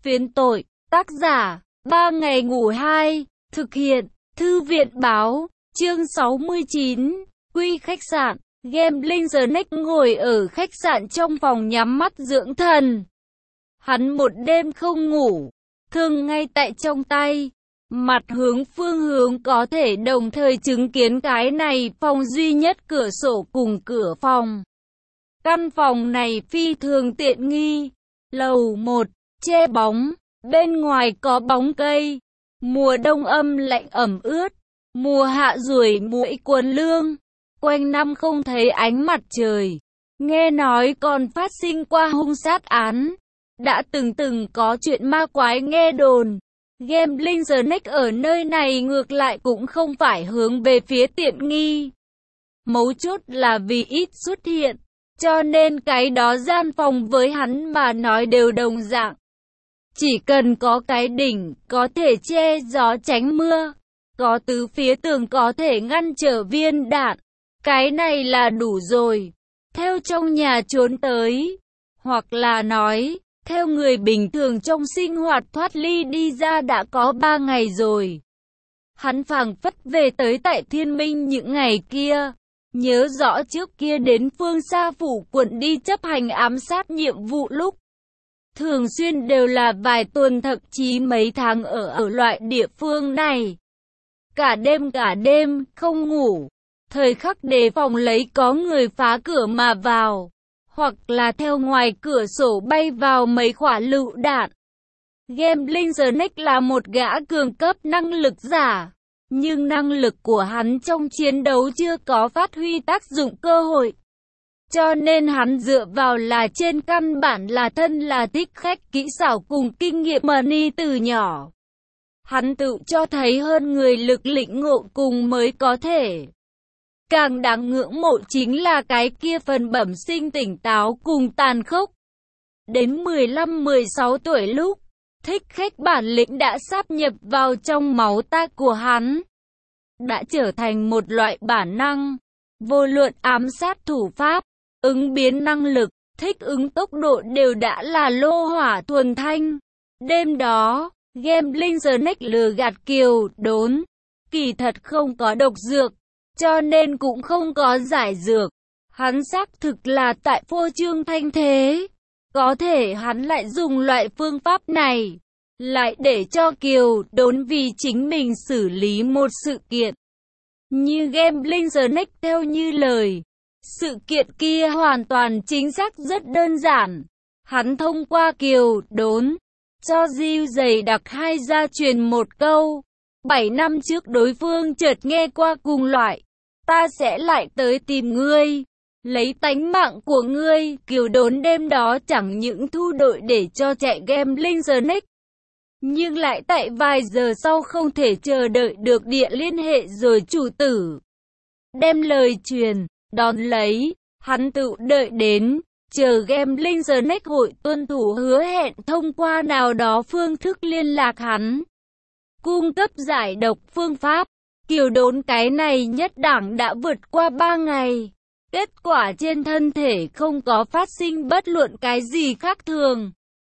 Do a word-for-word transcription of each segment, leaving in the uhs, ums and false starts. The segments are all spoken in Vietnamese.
Phiến tội, tác giả, ba ngày ngủ hai, thực hiện, thư viện báo, chương sáu mươi chín, quy khách sạn, Gambling Snack ngồi ở khách sạn trong phòng nhắm mắt dưỡng thần. Hắn một đêm không ngủ, thương ngay tại trong tay, mặt hướng phương hướng có thể đồng thời chứng kiến cái này phòng duy nhất cửa sổ cùng cửa phòng. Căn phòng này phi thường tiện nghi, lầu một, che bóng, bên ngoài có bóng cây, mùa đông âm lạnh ẩm ướt, mùa hạ ruồi muỗi quấn lương, quanh năm không thấy ánh mặt trời, nghe nói còn phát sinh qua hung sát án, đã từng từng có chuyện ma quái nghe đồn. Gambling Snack ở nơi này ngược lại cũng không phải hướng về phía tiện nghi. Mấu chốt là vì ít xuất hiện, cho nên cái đó gian phòng với hắn mà nói đều đồng dạng. Chỉ cần có cái đỉnh, có thể che gió tránh mưa, có tứ phía tường có thể ngăn trở viên đạn, cái này là đủ rồi. Theo trong nhà trốn tới, hoặc là nói, theo người bình thường trong sinh hoạt thoát ly đi ra đã có ba ngày rồi. Hắn phảng phất về tới tại Thiên Minh những ngày kia, nhớ rõ trước kia đến phương xa phủ quận đi chấp hành ám sát nhiệm vụ lúc. Thường xuyên đều là vài tuần thậm chí mấy tháng ở ở loại địa phương này. Cả đêm cả đêm, không ngủ, thời khắc đề phòng lấy có người phá cửa mà vào, hoặc là theo ngoài cửa sổ bay vào mấy quả lựu đạn. Gambling Snack là một gã cường cấp năng lực giả, nhưng năng lực của hắn trong chiến đấu chưa có phát huy tác dụng cơ hội. Cho nên hắn dựa vào là trên căn bản là thân là thích khách kỹ xảo cùng kinh nghiệm money từ nhỏ. Hắn tự cho thấy hơn người lực lĩnh ngộ cùng mới có thể. Càng đáng ngưỡng mộ chính là cái kia phần bẩm sinh tỉnh táo cùng tàn khốc. Đến mười lăm mười sáu tuổi lúc, thích khách bản lĩnh đã sáp nhập vào trong máu ta của hắn. Đã trở thành một loại bản năng, vô luận ám sát thủ pháp, ứng biến năng lực, thích ứng tốc độ đều đã là lô hỏa thuần thanh. Đêm đó, Gambling Snack lừa gạt Kiều Đốn, kỳ thật không có độc dược, cho nên cũng không có giải dược. Hắn xác thực là tại phô trương thanh thế. Có thể hắn lại dùng loại phương pháp này, lại để cho Kiều Đốn vì chính mình xử lý một sự kiện. Như Gambling Snack theo như lời, sự kiện kia hoàn toàn chính xác rất đơn giản. Hắn thông qua Kiều Đốn, cho Diêu dày đặc hai gia truyền một câu. Bảy năm trước đối phương chợt nghe qua cùng loại, ta sẽ lại tới tìm ngươi, lấy tánh mạng của ngươi. Kiều Đốn đêm đó chẳng những thu đội để cho chạy Gambling Snack, nhưng lại tại vài giờ sau không thể chờ đợi được địa liên hệ rồi chủ tử đem lời truyền. Đón lấy, hắn tự đợi đến, chờ Gambling Snack hội tuân thủ hứa hẹn thông qua nào đó phương thức liên lạc hắn, cung cấp giải độc phương pháp. Kiều Đốn cái này nhất đẳng đã vượt qua ba ngày. Kết quả trên thân thể không có phát sinh bất luận cái gì khác thường.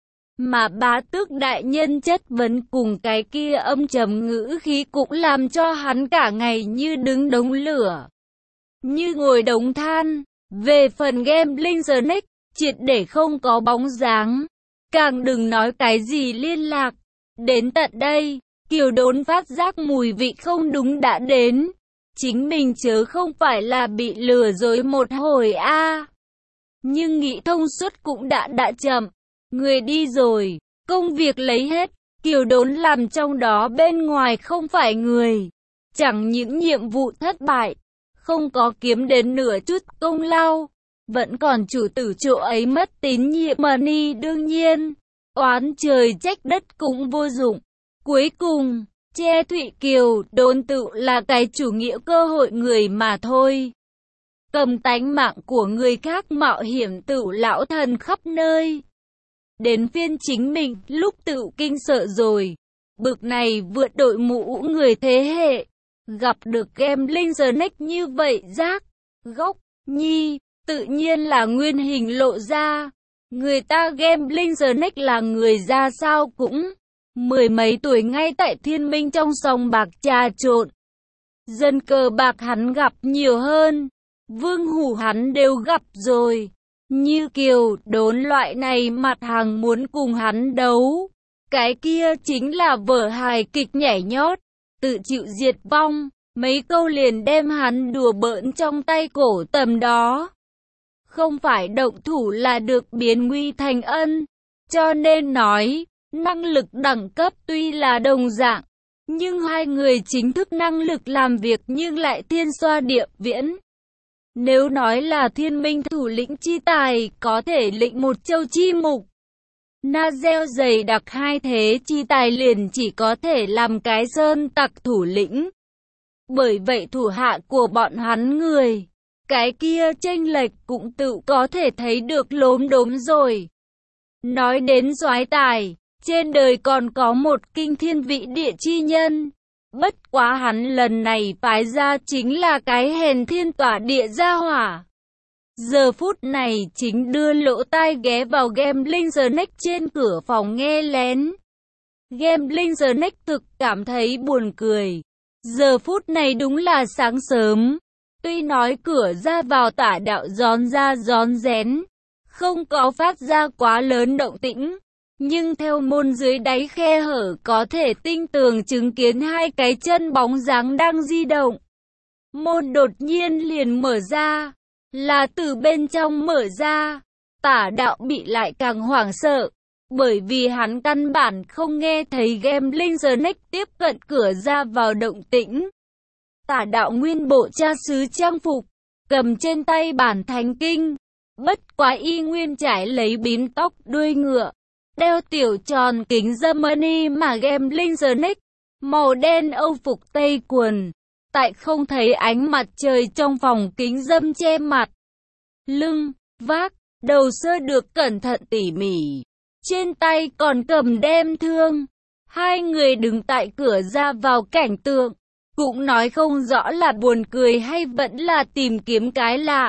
Mà bá tước đại nhân chất vấn cùng cái kia âm trầm ngữ khí cũng làm cho hắn cả ngày như đứng đống lửa, như ngồi đống than. Về phần Gambling Snack, triệt để không có bóng dáng, càng đừng nói cái gì liên lạc. Đến tận đây, Kiều Đốn phát giác mùi vị không đúng đã đến. Chính mình chớ không phải là bị lừa dối một hồi a à. Nhưng nghĩ thông suốt cũng đã đã chậm. Người đi rồi, công việc lấy hết, Kiều Đốn làm trong đó bên ngoài không phải người. Chẳng những nhiệm vụ thất bại, không có kiếm đến nửa chút công lao, vẫn còn chủ tử chỗ ấy mất tín nhiệm money. Đương nhiên, oán trời trách đất cũng vô dụng. Cuối cùng, che Thụy Kiều Đốn tự là cái chủ nghĩa cơ hội người mà thôi. Cầm tánh mạng của người khác mạo hiểm tự lão thần khắp nơi. Đến phiên chính mình, lúc tự kinh sợ rồi. Bực này vượt đội mũ người thế hệ. Gặp được Gambling Snack như vậy giác, góc, nhi, tự nhiên là nguyên hình lộ ra. Người ta Gambling Snake là người ra sao cũng mười mấy tuổi ngay tại Thiên Minh trong sòng bạc trà trộn. Dân cờ bạc hắn gặp nhiều hơn, vương hủ hắn đều gặp rồi. Như Kiều, Đốn loại này mặt hàng muốn cùng hắn đấu. Cái kia chính là vở hài kịch nhảy nhót, tự chịu diệt vong. Mấy câu liền đem hắn đùa bỡn trong tay cổ tầm đó. Không phải động thủ là được biến nguy thành ân. Cho nên nói, năng lực đẳng cấp tuy là đồng dạng, nhưng hai người chính thức năng lực làm việc nhưng lại thiên xoa địa viễn. Nếu nói là Thiên Minh thủ lĩnh chi tài, có thể lĩnh một châu chi mục. Nazel dày đặc hai thế chi tài liền chỉ có thể làm cái sơn tặc thủ lĩnh. Bởi vậy thủ hạ của bọn hắn người, cái kia chênh lệch cũng tự có thể thấy được lốm đốm rồi. Nói đến soái tài, trên đời còn có một kinh thiên vị địa chi nhân. Bất quá hắn lần này phái ra chính là cái hèn thiên tỏa địa gia hỏa. Giờ phút này chính đưa lỗ tai ghé vào Gambling Snake trên cửa phòng nghe lén. Gambling Snake thực cảm thấy buồn cười. Giờ phút này đúng là sáng sớm. Tuy nói cửa ra vào Tả Đạo gión ra gión rén, không có phát ra quá lớn động tĩnh. Nhưng theo môn dưới đáy khe hở có thể tinh tường chứng kiến hai cái chân bóng dáng đang di động. Môn đột nhiên liền mở ra, là từ bên trong mở ra. Tả Đạo bị lại càng hoảng sợ, bởi vì hắn căn bản không nghe thấy Gambling Snake tiếp cận cửa ra vào động tĩnh. Tả Đạo nguyên bộ cha xứ trang phục, cầm trên tay bản thánh kinh, bất quá y nguyên trải lấy bím tóc đuôi ngựa. Đeo tiểu tròn kính dâm money mà Gambling Snake, màu đen âu phục tây quần, tại không thấy ánh mặt trời trong phòng kính dâm che mặt. Lưng, vác, đầu sơ được cẩn thận tỉ mỉ, trên tay còn cầm đem thương. Hai người đứng tại cửa ra vào cảnh tượng, cũng nói không rõ là buồn cười hay vẫn là tìm kiếm cái lạ.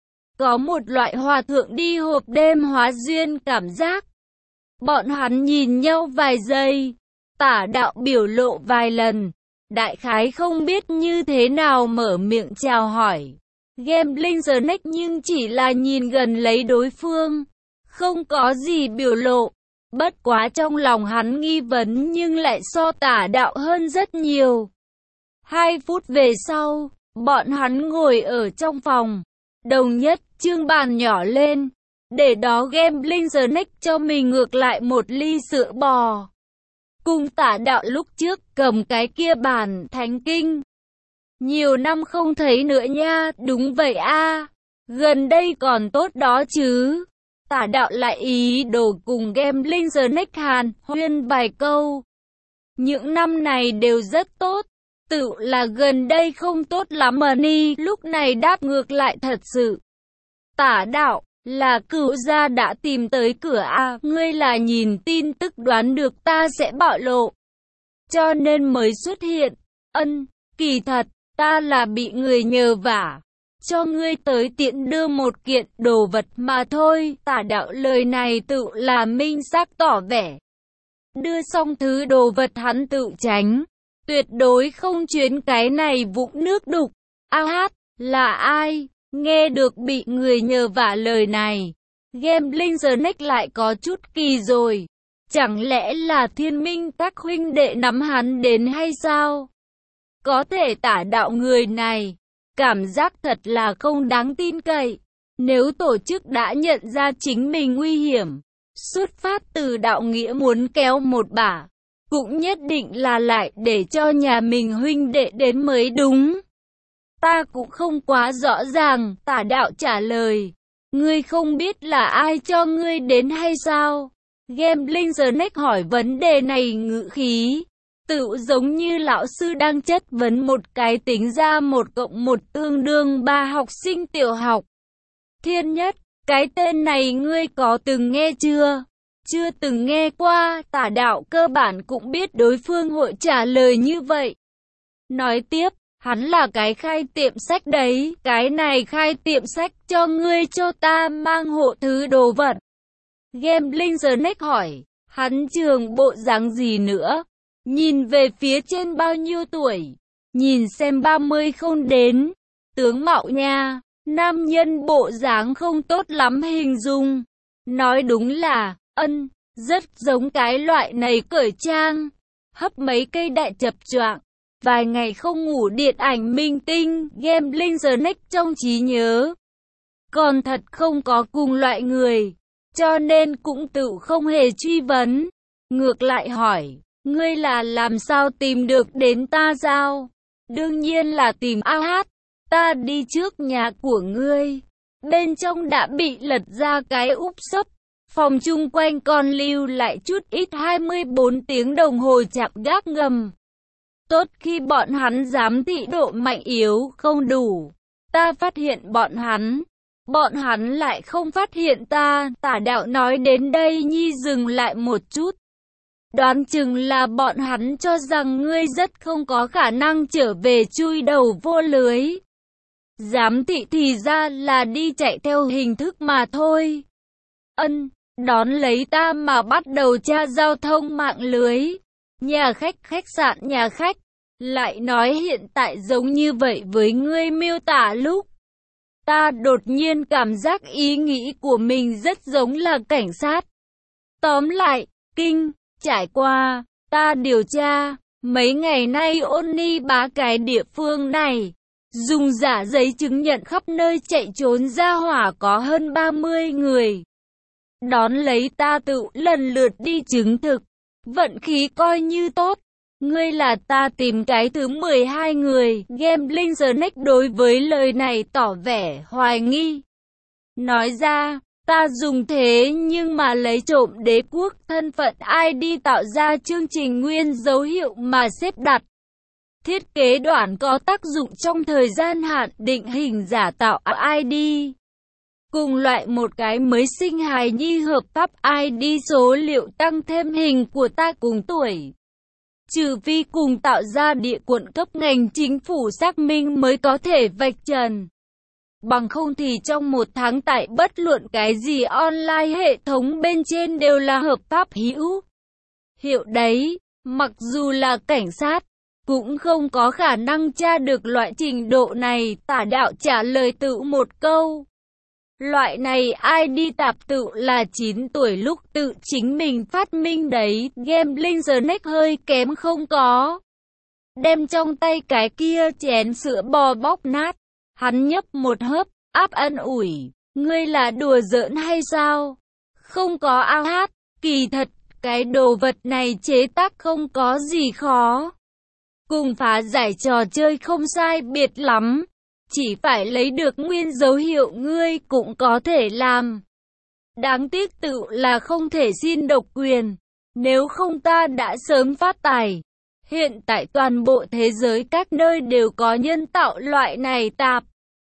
Có một loại hòa thượng đi hộp đêm hóa duyên cảm giác. Bọn hắn nhìn nhau vài giây, Tả Đạo biểu lộ vài lần, đại khái không biết như thế nào mở miệng chào hỏi. Gambling Snake nhưng chỉ là nhìn gần lấy đối phương, không có gì biểu lộ. Bất quá trong lòng hắn nghi vấn nhưng lại so Tả Đạo hơn rất nhiều. Hai phút về sau, bọn hắn ngồi ở trong phòng, đồng nhất trương bàn nhỏ lên. Để đó Gambling Snake cho mình ngược lại một ly sữa bò. Cùng Tả Đạo lúc trước cầm cái kia bản thánh kinh. Nhiều năm không thấy nữa nha, đúng vậy a. Gần đây còn tốt đó chứ. Tả Đạo lại ý đồ cùng Gambling Snake hàn huyên vài câu. Những năm này đều rất tốt, tự là gần đây không tốt lắm mà ni. Lúc này đáp ngược lại thật sự. Tả Đạo, là cửu gia đã tìm tới cửa a, ngươi là nhìn tin tức đoán được ta sẽ bạo lộ, cho nên mới xuất hiện. Ân, kỳ thật, ta là bị người nhờ vả, cho ngươi tới tiện đưa một kiện đồ vật mà thôi. Tả Đạo lời này tự là minh xác tỏ vẻ. Đưa xong thứ đồ vật hắn tự tránh, tuyệt đối không chuyến cái này vũng nước đục. A hát, là ai? Nghe được bị người nhờ vả lời này, Gambling Snake lại có chút kỳ rồi. Chẳng lẽ là Thiên Minh các huynh đệ nắm hắn đến hay sao? Có thể Tả Đạo người này, cảm giác thật là không đáng tin cậy. Nếu tổ chức đã nhận ra chính mình nguy hiểm, xuất phát từ đạo nghĩa muốn kéo một bả, cũng nhất định là lại để cho nhà mình huynh đệ đến mới đúng. Ta cũng không quá rõ ràng, Tả Đạo trả lời. Ngươi không biết là ai cho ngươi đến hay sao? Gambling Snake hỏi vấn đề này ngữ khí, tự giống như lão sư đang chất vấn một cái tính ra một cộng một tương đương ba học sinh tiểu học. Thiên Nhất, cái tên này ngươi có từng nghe chưa? Chưa từng nghe qua. Tả Đạo cơ bản cũng biết đối phương hội trả lời như vậy. Nói tiếp. Hắn là cái khai tiệm sách đấy, cái này khai tiệm sách cho ngươi cho ta mang hộ thứ đồ vật. Gambling Snack hỏi, hắn trường bộ dáng gì nữa? Nhìn về phía trên bao nhiêu tuổi? Nhìn xem ba mươi không đến. Tướng mạo nha, nam nhân bộ dáng không tốt lắm hình dung. Nói đúng là, ân, rất giống cái loại này cởi trang. Hấp mấy cây đại chập choạng. Vài ngày không ngủ điện ảnh minh tinh, Gambling Snack trong trí nhớ. Còn thật không có cùng loại người, cho nên cũng tự không hề truy vấn. Ngược lại hỏi, ngươi là làm sao tìm được đến ta sao? Đương nhiên là tìm a hát, ta đi trước nhà của ngươi. Bên trong đã bị lật ra cái úp sấp. Phòng chung quanh còn lưu lại chút ít hai mươi bốn tiếng đồng hồ chạm gác ngầm. Tốt khi bọn hắn giám thị độ mạnh yếu không đủ. Ta phát hiện bọn hắn. Bọn hắn lại không phát hiện ta. Tả đạo nói đến đây Nhi dừng lại một chút. Đoán chừng là bọn hắn cho rằng ngươi rất không có khả năng trở về chui đầu vô lưới. Giám thị thì ra là đi chạy theo hình thức mà thôi. Ân, đón lấy ta mà bắt đầu tra giao thông mạng lưới. Nhà khách, khách sạn, nhà khách. Lại nói hiện tại giống như vậy với ngươi miêu tả lúc. Ta đột nhiên cảm giác ý nghĩ của mình rất giống là cảnh sát. Tóm lại, kinh, trải qua, ta điều tra, mấy ngày nay ôn ni bá cái địa phương này. Dùng giả giấy chứng nhận khắp nơi chạy trốn ra hỏa có hơn ba mươi người. Đón lấy ta tự lần lượt đi chứng thực. Vận khí coi như tốt. Ngươi là ta tìm cái thứ mười hai người. Gambling Snack đối với lời này tỏ vẻ hoài nghi. Nói ra, ta dùng thế nhưng mà lấy trộm đế quốc thân phận i đê tạo ra chương trình nguyên dấu hiệu mà xếp đặt. Thiết kế đoạn có tác dụng trong thời gian hạn định hình giả tạo i đê. Cùng loại một cái mới sinh hài nhi hợp pháp i đê số liệu tăng thêm hình của ta cùng tuổi. Trừ phi cùng tạo ra địa quận cấp ngành chính phủ xác minh mới có thể vạch trần. Bằng không thì trong một tháng tại bất luận cái gì online hệ thống bên trên đều là hợp pháp hữu hiệu đấy. Mặc dù là cảnh sát, cũng không có khả năng tra được loại trình độ này. Tả đạo trả lời tự một câu. Loại này i đê tạp tự là chín tuổi lúc tự chính mình phát minh đấy. Gambling Snack hơi kém không có. Đem trong tay cái kia chén sữa bò bóc nát. Hắn nhấp một hớp, áp ân ủi. Ngươi là đùa giỡn hay sao? Không có a hát, kỳ thật, cái đồ vật này chế tác không có gì khó. Cùng phá giải trò chơi không sai biệt lắm. Chỉ phải lấy được nguyên dấu hiệu ngươi cũng có thể làm. Đáng tiếc tự là không thể xin độc quyền. Nếu không ta đã sớm phát tài. Hiện tại toàn bộ thế giới các nơi đều có nhân tạo loại này tạp.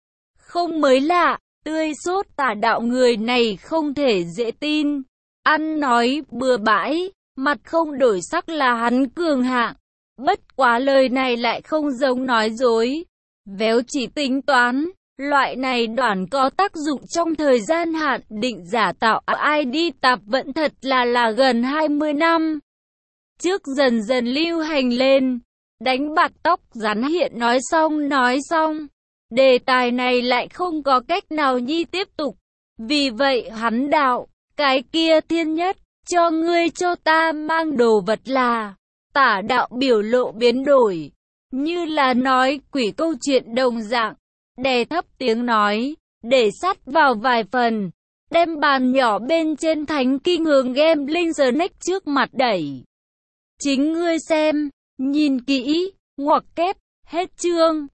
Không mới lạ, tươi sốt. Tả đạo người này không thể dễ tin. Ăn nói bừa bãi, mặt không đổi sắc là hắn cường hạng. Bất quá lời này lại không giống nói dối. Véo chỉ tính toán, loại này đoạn có tác dụng trong thời gian hạn định giả tạo i đê tạp vẫn thật là là gần hai mươi năm. Trước dần dần lưu hành lên, đánh bạc tóc rắn hiện nói xong nói xong. Đề tài này lại không có cách nào nhi tiếp tục. Vì vậy hắn đạo, cái kia thiên nhất, cho ngươi cho ta mang đồ vật là. Tả đạo biểu lộ biến đổi. Như là nói quỷ câu chuyện đồng dạng, đè thấp tiếng nói, để sát vào vài phần, đem bàn nhỏ bên trên thánh kinh hướng Gambling Snack trước mặt đẩy. Chính ngươi xem, nhìn kỹ, ngoặc kép, hết chương.